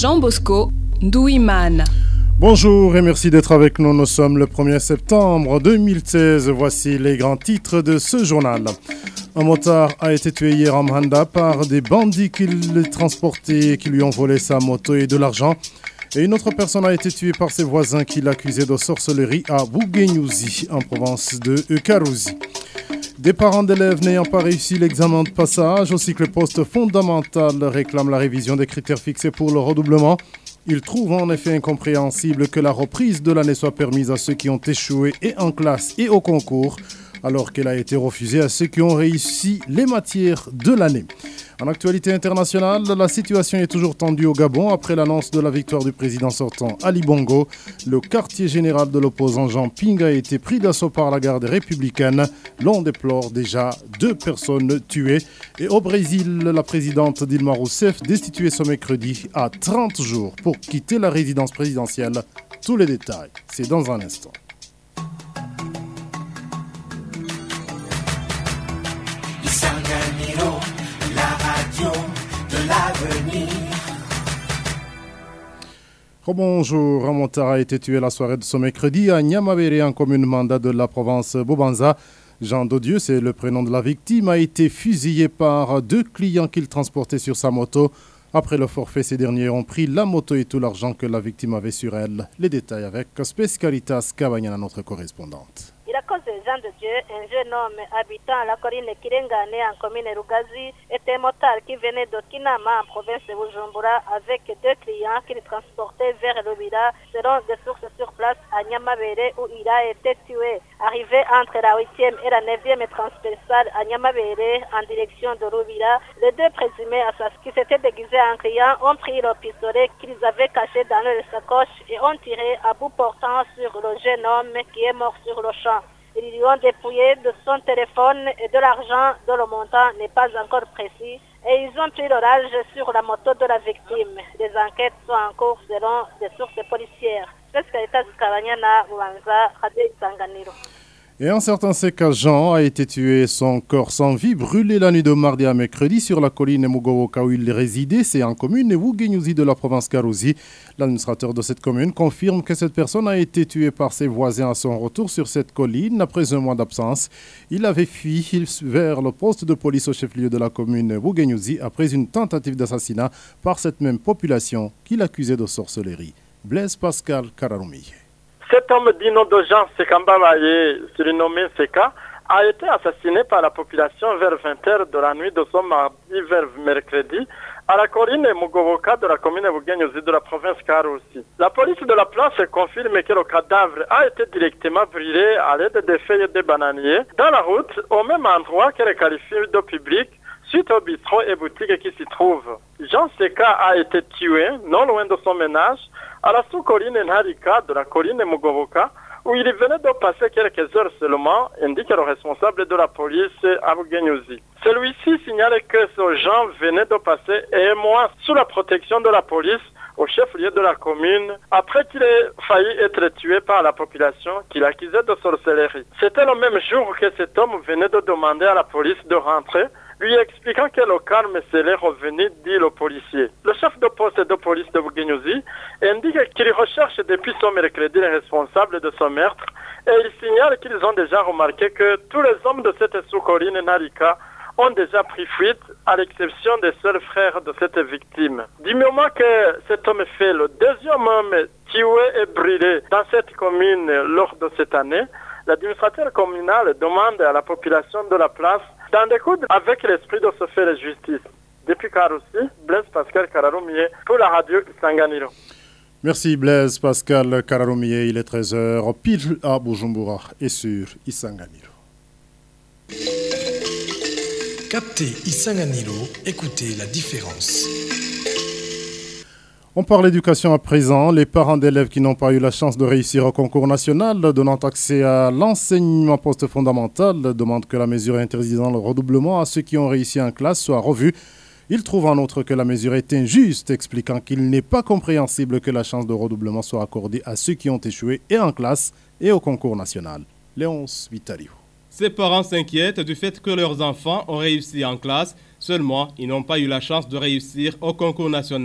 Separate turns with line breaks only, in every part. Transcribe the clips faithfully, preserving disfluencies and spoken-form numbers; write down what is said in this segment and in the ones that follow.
Jean Bosco Douimane.
Bonjour et merci d'être avec nous. Nous sommes le premier septembre deux mille seize. Voici les grands titres de ce journal. Un motard a été tué hier en Mhanda par des bandits qui le transportaient, qui lui ont volé sa moto et de l'argent. Et une autre personne a été tuée par ses voisins qui l'accusaient de sorcellerie à Bouguenyouzi, en province de Karouzi. Des parents d'élèves n'ayant pas réussi l'examen de passage au cycle post-fondamental réclament la révision des critères fixés pour le redoublement. Ils trouvent en effet incompréhensible que la reprise de l'année soit permise à ceux qui ont échoué et en classe et au concours, alors qu'elle a été refusée à ceux qui ont réussi les matières de l'année. En actualité internationale, la situation est toujours tendue au Gabon après l'annonce de la victoire du président sortant Ali Bongo. Le quartier général de l'opposant Jean Ping a été pris d'assaut par la garde républicaine. L'on déplore déjà deux personnes tuées. Et au Brésil, la présidente Dilma Rousseff destituée ce mercredi à trente jours pour quitter la résidence présidentielle. Tous les détails, c'est dans un instant. Bonjour, un motard a été tué la soirée de ce mercredi à Nyamabere, en commune Manda de la province Bobanza. Jean Dodieu, c'est le prénom de la victime, a été fusillé par deux clients qu'il transportait sur sa moto. Après le forfait, ces derniers ont pris la moto et tout l'argent que la victime avait sur elle. Les détails avec Specialitas Kabanyana, notre correspondante.
Irakoze Jean de Dieu, un jeune homme habitant à la colline Kirengane en commune Rugazi, était motard qui venait de Kinama en province de Bujumbura avec deux clients qu'il transportait vers Lubira selon des sources sur place à Nyamabere où il a été tué. Arrivé entre la huitième et la neuvième transversale à Nyamabere en direction de Lubira, les deux présumés assassins qui s'étaient déguisés en clients ont pris le pistolet qu'ils avaient caché dans leur sacoche et ont tiré à bout portant sur le jeune homme qui est mort sur le champ. Ils lui ont dépouillé de son téléphone et de l'argent dont le montant n'est pas encore précis et ils ont pris l'orage sur la moto de la victime. Les enquêtes sont en cours selon des sources policières.
Et un certain Seka Jean a été tué, son corps sans vie, brûlé la nuit de mardi à mercredi sur la colline Mugowoka où il résidait. C'est en commune Ewugenyuzi de la province Karouzi. L'administrateur de cette commune confirme que cette personne a été tuée par ses voisins à son retour sur cette colline après un mois d'absence. Il avait fui vers le poste de police au chef-lieu de la commune Ewugenyuzi après une tentative d'assassinat par cette même population qu'il accusait de sorcellerie. Blaise Pascal Kararoumi.
Cet homme dit nom de Jean Sekambamaye, surnommé Seka, a été assassiné par la population vers vingt heures de la nuit de ce mardi vers mercredi à la colline Mugowoka de la commune Bugenyuzi de la province Karouzi. La police de la place confirme que le cadavre a été directement brûlé à l'aide des feuilles de bananier dans la route au même endroit qu'elle qualifie de public suite au bistrot et boutique qui s'y trouvent. Jean Seka a été tué non loin de son ménage à la sous-colline Nharika de la colline Mugowoka, où il venait de passer quelques heures seulement, indique le responsable de la police à Bugenyuzi. Celui-ci signale que ce Jean venait de passer un mois sous la protection de la police au chef-lieu de la commune, après qu'il ait failli être tué par la population qu'il accusait de sorcellerie. C'était le même jour que cet homme venait de demander à la police de rentrer, lui expliquant que le calme serait revenu, dit le policier. Le chef de poste de police de Bugenyuzi indique qu'il recherche depuis ce mercredi les responsables de ce meurtre et il signale qu'ils ont déjà remarqué que tous les hommes de cette sous-colline Narika ont déjà pris fuite, à l'exception des seuls frères de cette victime. Du moment que cet homme fait le deuxième homme tué et brûlé dans cette commune lors de cette année, l'administrateur communal demande à la population de la place d'en découdre avec l'esprit de se faire justice. Depuis Karouzi, Blaise Pascal Kararoumier pour la radio Isanganiro.
Merci Blaise Pascal Kararoumier, il est treize heures pile à Bujumbura et sur Isanganiro.
Captez Isanganiro, écoutez la différence.
On parle d'éducation à présent. Les parents d'élèves qui n'ont pas eu la chance de réussir au concours national donnant accès à l'enseignement post-fondamental demandent que la mesure interdisant le redoublement à ceux qui ont réussi en classe soit revue. Ils trouvent en outre que la mesure est injuste, expliquant qu'il n'est pas compréhensible que la chance de redoublement soit accordée à ceux qui ont échoué et en classe et au concours national. Léonce Vitalio.
Ces parents s'inquiètent du fait que leurs enfants ont réussi en classe, seulement ils n'ont pas eu la chance de réussir au concours national.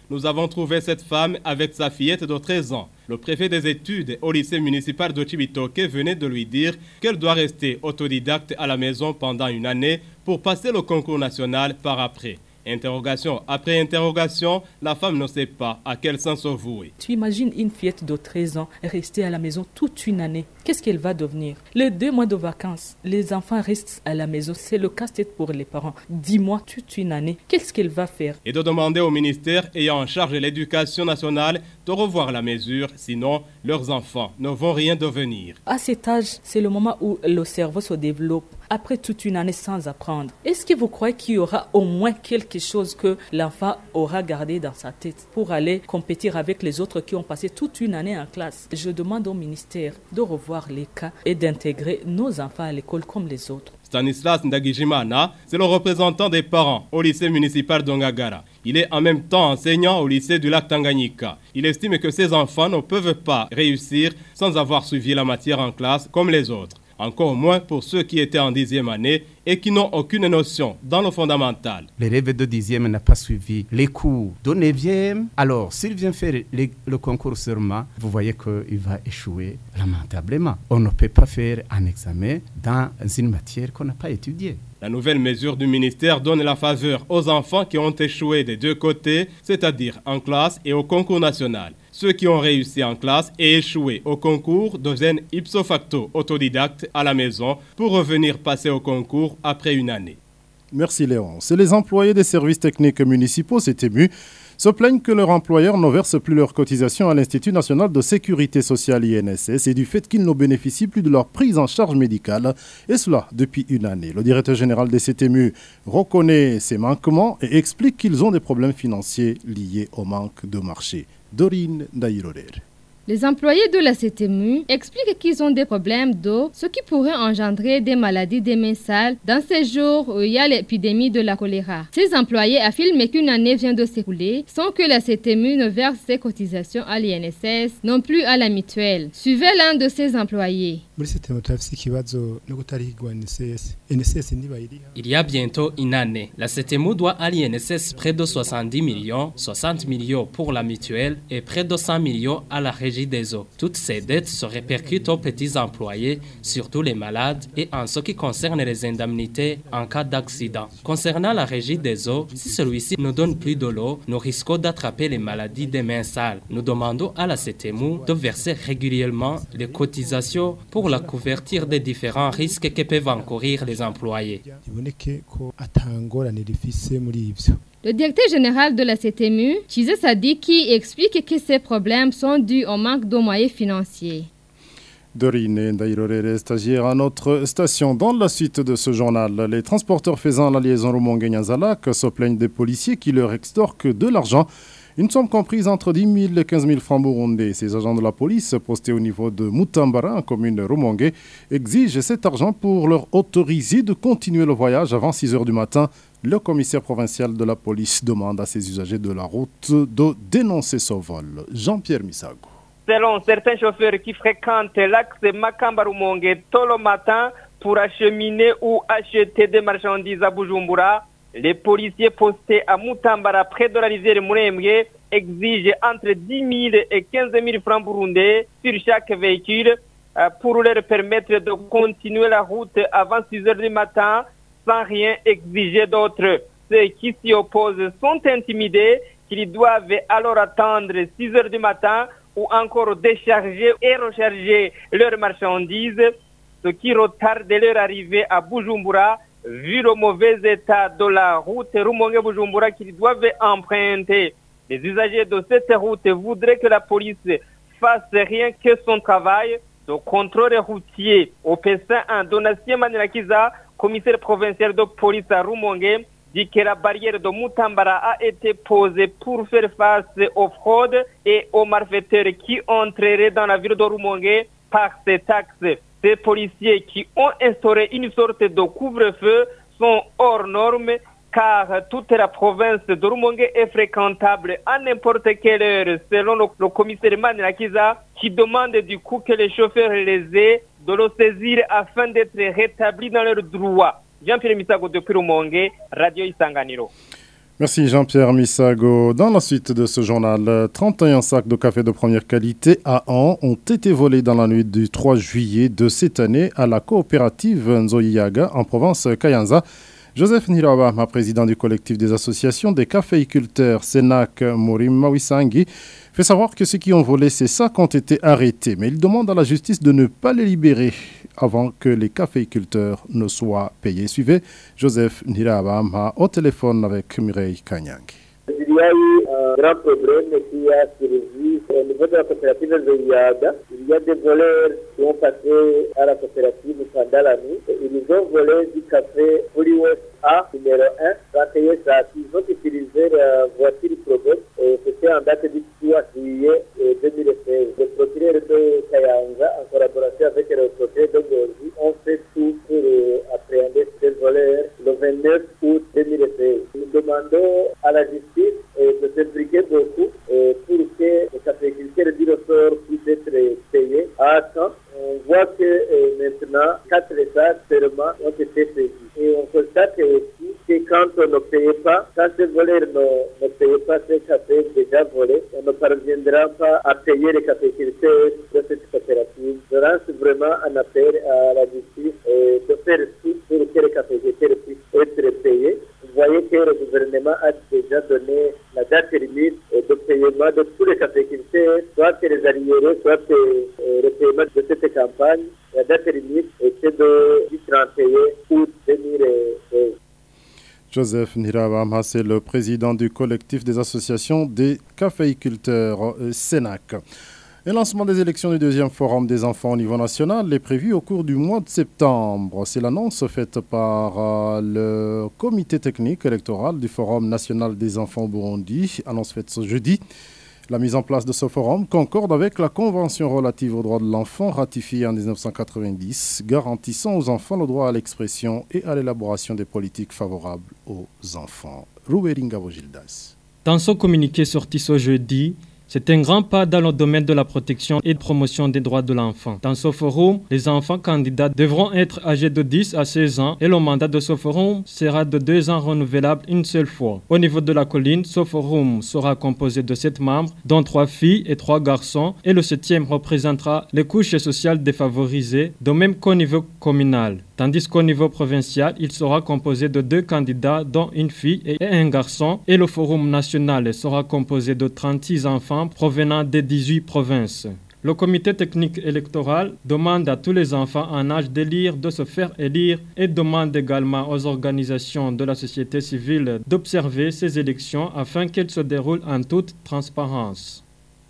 Nous avons trouvé cette femme avec sa fillette de treize ans. Le préfet des études au lycée municipal de Chibitoke venait de lui dire qu'elle doit rester autodidacte à la maison pendant une année pour passer le concours national par après. Interrogation après interrogation, la femme ne sait pas à quel sens se vouer.
Tu imagines une fillette de treize ans rester à la maison toute une année. Qu'est-ce qu'elle va devenir? Les deux mois de vacances, les enfants restent à la maison. C'est le casse-tête pour les parents. Dix mois, toute une année. Qu'est-ce qu'elle va faire?
Et de demander au ministère ayant en charge l'éducation nationale de revoir la mesure, sinon leurs enfants ne vont rien devenir.
À cet âge, c'est le moment où le cerveau se développe. Après toute une année sans apprendre, est-ce que vous croyez qu'il y aura au moins quelque chose que l'enfant aura gardé dans sa tête pour aller compétir avec les autres qui ont passé toute une année en classe? Je demande au ministère de revoir les cas et d'intégrer nos enfants à l'école comme les autres.
Stanislas Ndagijimana, c'est le représentant des parents au lycée municipal d'Ongagara. Il est en même temps enseignant au lycée du lac Tanganyika. Il estime que ses enfants ne peuvent pas réussir sans avoir suivi la matière en classe comme les autres. Encore moins pour ceux qui étaient en dixième année et qui n'ont aucune notion dans le fondamental.
L'élève de dixième n'a pas suivi les cours de neuvième. Alors, s'il vient faire les, le concours seulement, vous voyez qu'il va échouer lamentablement. On ne peut pas faire un examen dans une matière qu'on n'a pas étudiée.
La nouvelle mesure du ministère donne la faveur aux enfants qui ont échoué des deux côtés, c'est-à-dire en classe et au concours national. Ceux qui ont réussi en classe et échoué au concours deviennent ipso facto autodidactes à la maison pour revenir passer au concours après une année.
Merci Léon. C'est les employés des services techniques municipaux, c'est ému, se plaignent que leur employeur ne verse plus leurs cotisations à l'Institut national de sécurité sociale I N S S et du fait qu'ils ne bénéficient plus de leur prise en charge médicale, et cela depuis une année. Le directeur général des C T M U reconnaît ces manquements et explique qu'ils ont des problèmes financiers liés au manque de marché. Dorine Daïroder.
Les employés de la C T M U expliquent qu'ils ont des problèmes d'eau, ce qui pourrait engendrer des maladies des mains sales dans ces jours où il y a l'épidémie de la choléra. Ces employés affirment qu'une année vient de s'écouler sans que la C T M U ne verse ses cotisations à l'I N S S, non plus à la mutuelle. Suivez l'un de ces employés.
Il y a bientôt une année, la C T M U doit à l'I N S S près de soixante-dix millions, soixante millions pour la mutuelle et près de cent millions à la régie des eaux. Toutes ces dettes se répercutent aux petits employés, surtout les malades, et en ce qui concerne les indemnités en cas d'accident. Concernant la régie des eaux, si celui-ci ne donne plus de l'eau, nous risquons d'attraper les maladies des mains sales. Nous demandons à la C T M U de verser régulièrement les cotisations pour la couverture des différents risques que peuvent encourir les employés.
Le directeur général de la C T M U, Chizé Sadiki, explique que ces problèmes sont dus au manque de moyens financiers.
Dorine Ndaïrorere, stagiaire à notre station. Dans la suite de ce journal, les transporteurs faisant la liaison Rumongue-Nyanzalak se plaignent des policiers qui leur extorquent de l'argent. Une somme comprise entre dix mille et quinze mille francs burundais. Ces agents de la police, postés au niveau de Mutambara, en commune Rumongue, exigent cet argent pour leur autoriser de continuer le voyage avant six heures du matin. Le commissaire provincial de la police demande à ses usagers de la route de dénoncer ce vol. Jean-Pierre Misago.
Selon certains chauffeurs qui fréquentent l'axe Makamba-Rumongue tôt le matin pour acheminer ou acheter des marchandises à Bujumbura, les policiers postés à Mutambara près de la rivière Murembwe exigent entre dix mille et quinze mille francs burundais sur chaque véhicule pour leur permettre de continuer la route avant six heures du matin sans rien exiger d'autre. Ceux qui s'y opposent sont intimidés qu'ils doivent alors attendre six heures du matin ou encore décharger et recharger leurs marchandises, ce qui retarde leur arrivée à Bujumbura vu le mauvais état de la route Rumongue-Bujumbura qu'ils doivent emprunter. Les usagers de cette route voudraient que la police fasse rien que son travail de contrôle routier. Au Pessin, un Donatien Manirakiza, commissaire provincial de police à Rumongue, dit que la barrière de Mutambara a été posée pour faire face aux fraudes et aux malfaiteurs qui entreraient dans la ville de Rumongue par ces taxes. Ces policiers qui ont instauré une sorte de couvre-feu sont hors normes car toute la province de Rumongue est fréquentable à n'importe quelle heure, selon le, le commissaire Manirakiza, qui demande du coup que les chauffeurs les aient de le saisir afin d'être rétablis dans leurs droits. Jean-Pierre Misago depuis Rumongue, Radio Isanganiro.
Merci Jean-Pierre Misago. Dans la suite de ce journal, trente et un sacs de café de première qualité à An ont été volés dans la nuit du trois juillet de cette année à la coopérative Nzoiyaga en province Kayanza. Joseph Nirabama, président du collectif des associations des caféiculteurs Senak Morim Mawisangi, fait savoir que ceux qui ont volé ces sacs ont été arrêtés, mais il demande à la justice de ne pas les libérer avant que les caféiculteurs ne soient payés. Suivez Joseph Nirabama au téléphone avec Mireille Kanyang.
Il y a eu un grand problème qui a surgi au niveau de la coopérative Nzoiyaga. Il y a des voleurs qui ont passé à la coopérative pendant la nuit. Ils ont volé du café Furious A numéro un, vingt et un sacs. Ils ont utilisé la voiture Probot. C'était en date du trois juillet deux mille seize. Le procureur de Kayanga, en collaboration avec le procureur de Gorgi, ont fait tout pour appréhender ces voleurs le vingt-neuf août deux mille seize. Nous demandons à la justice de s'impliquer beaucoup pour que les caféiculteurs du ressort puissent être payés à temps. On voit que euh, maintenant, quatre sacs seulement ont été payés. Et on constate aussi que quand on ne paye pas, quand ces voleurs ne, ne payent pas ces cafés déjà volés, on ne parviendra pas à payer les caféiculteurs de cette coopérative. Je lance vraiment un appel à la justice euh, de faire tout pour que les caféiculteurs puissent être payés. Vous voyez que le gouvernement a déjà donné la date limite de paiement de tous les caféiculteurs, soit les arriérés, soit euh, le paiement de cette campagne. La date limite était du trente et un août deux mille seize.
Joseph Nirabama, c'est le président du collectif des associations des caféiculteurs euh, Senak. Le lancement des élections du deuxième forum des enfants au niveau national est prévu au cours du mois de septembre. C'est l'annonce faite par euh, le comité technique électoral du Forum national des enfants au Burundi, annonce faite ce jeudi. La mise en place de ce forum concorde avec la Convention relative aux droits de l'enfant ratifiée en dix-neuf cent quatre-vingt-dix, garantissant aux enfants le droit à l'expression et à l'élaboration des politiques favorables aux enfants. Ruweringa Gildas.
Dans son communiqué sorti ce jeudi, c'est un grand pas dans le domaine de la protection et de promotion des droits de l'enfant. Dans ce forum, les enfants candidats devront être âgés de dix à seize ans et le mandat de ce forum sera de deux ans renouvelable une seule fois. Au niveau de la colline, ce forum sera composé de sept membres, dont trois filles et trois garçons, et le septième représentera les couches sociales défavorisées, de même qu'au niveau communal. Tandis qu'au niveau provincial, il sera composé de deux candidats, dont une fille et un garçon, et le forum national sera composé de trente-six enfants provenant des dix-huit provinces. Le comité technique électoral demande à tous les enfants en âge d'élire de se faire élire et demande également aux organisations de la société civile d'observer ces élections afin qu'elles se déroulent en toute transparence.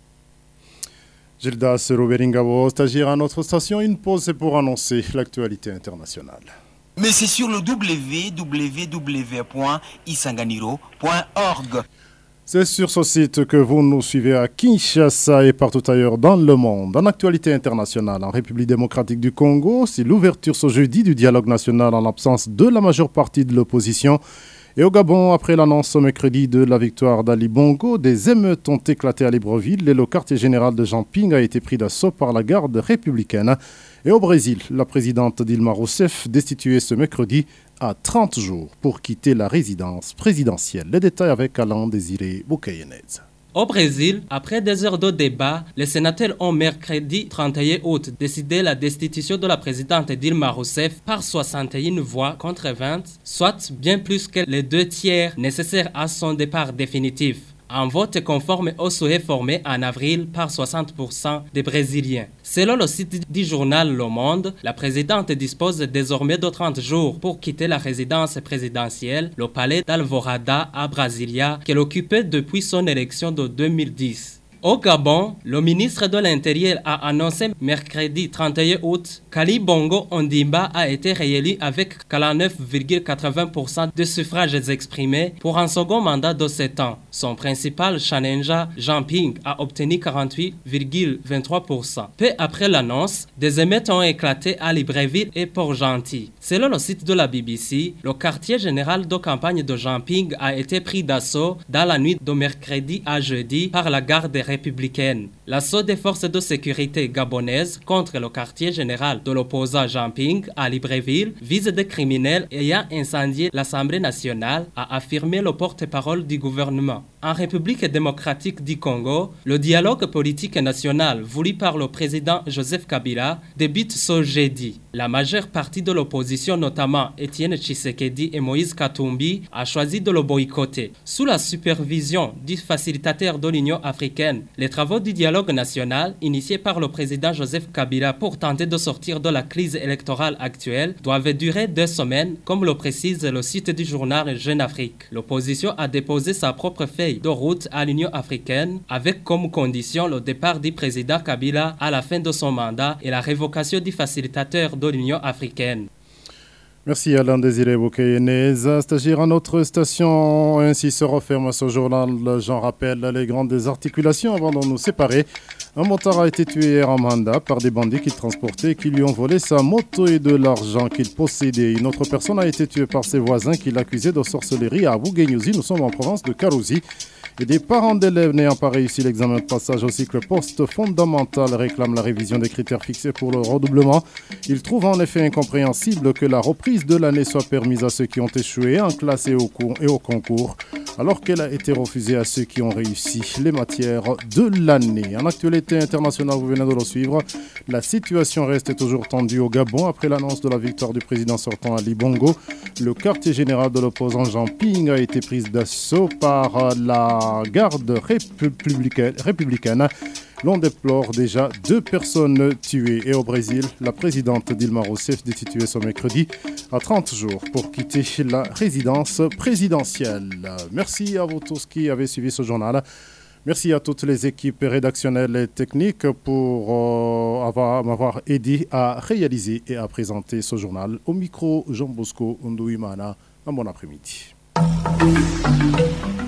Gildas Ruberingabo, stagiaire à notre station. Une pause, c'est pour annoncer l'actualité internationale.
Mais c'est sur le w w w point isanganiro point org.
C'est sur ce site que vous nous suivez à Kinshasa et partout ailleurs dans le monde. En actualité internationale, en République démocratique du Congo, c'est l'ouverture ce jeudi du dialogue national en l'absence de la majeure partie de l'opposition. Et au Gabon, après l'annonce ce mercredi de la victoire d'Ali Bongo, des émeutes ont éclaté à Libreville et le quartier général de Jean-Ping a été pris d'assaut par la garde républicaine. Et au Brésil, la présidente Dilma Rousseff destituée ce mercredi à trente jours pour quitter la résidence présidentielle. Les détails avec Alain Désiré Boukayenez.
Au Brésil, après des heures de débat, les sénateurs ont mercredi trente et un août décidé la destitution de la présidente Dilma Rousseff par soixante et une voix contre vingt, soit bien plus que les deux tiers nécessaires à son départ définitif. Un vote conforme au souhait formé en avril par soixante pour cent des Brésiliens. Selon le site du journal Le Monde, la présidente dispose désormais de trente jours pour quitter la résidence présidentielle, le palais d'Alvorada à Brasilia, qu'elle occupait depuis son élection de deux mille dix. Au Gabon, le ministre de l'Intérieur a annoncé mercredi trente et un août qu'Ali Bongo Ondimba a été réélu avec quarante-neuf virgule quatre-vingts pour cent des suffrages exprimés pour un second mandat de sept ans. Son principal challenger, Jean-Ping, a obtenu quarante-huit virgule vingt-trois pour cent. Peu après l'annonce, des émeutes ont éclaté à Libreville et Port-Gentil. Selon le site de la B B C, le quartier général de campagne de Jean-Ping a été pris d'assaut dans la nuit de mercredi à jeudi par la garde républicaine. L'assaut des forces de sécurité gabonaises contre le quartier général de l'opposant Jean Ping à Libreville vise des criminels ayant incendié l'Assemblée nationale, a affirmé le porte-parole du gouvernement. En République démocratique du Congo, le dialogue politique national voulu par le président Joseph Kabila débute ce jeudi. La majeure partie de l'opposition, notamment Étienne Tshisekedi et Moïse Katumbi, a choisi de le boycotter. Sous la supervision du facilitateur de l'Union africaine, les travaux du dialogue national, initiés par le président Joseph Kabila pour tenter de sortir de la crise électorale actuelle, doivent durer deux semaines, comme le précise le site du journal Jeune Afrique. L'opposition a déposé sa propre feuille de route à l'Union africaine, avec comme condition le départ du président Kabila à la fin de son mandat et la révocation du facilitateur de l'Union africaine.
Merci Alain Désiré Boukénéz, stagiaire à notre station. Ainsi se referme ce journal. J'en rappelle les grandes articulations avant de nous séparer. Un motard a été tué hier en Manda par des bandits qui transportaient et qui lui ont volé sa moto et de l'argent qu'il possédait. Une autre personne a été tuée par ses voisins qui l'accusaient de sorcellerie à Bouguenyuzi. Nous sommes en province de Karouzi. Et des parents d'élèves n'ayant pas réussi l'examen de passage au cycle post-fondamental réclament la révision des critères fixés pour le redoublement. Ils trouvent en effet incompréhensible que la reprise de l'année soit permise à ceux qui ont échoué en classe et au, cours et au concours, alors qu'elle a été refusée à ceux qui ont réussi les matières de l'année. En actualité internationale, vous venez de le suivre, la situation reste toujours tendue au Gabon après l'annonce de la victoire du président sortant Ali Bongo. Le quartier général de l'opposant Jean Ping a été pris d'assaut par la garde républicaine. républicaine. L'on déplore déjà deux personnes tuées. Et au Brésil, la présidente Dilma Rousseff destituée ce mercredi à trente jours pour quitter la résidence présidentielle. Merci à vous tous qui avez suivi ce journal. Merci à toutes les équipes rédactionnelles et techniques pour euh, avoir, m'avoir aidé à réaliser et à présenter ce journal. Au micro, Jean Bosco Ndouimana. Un bon après-midi.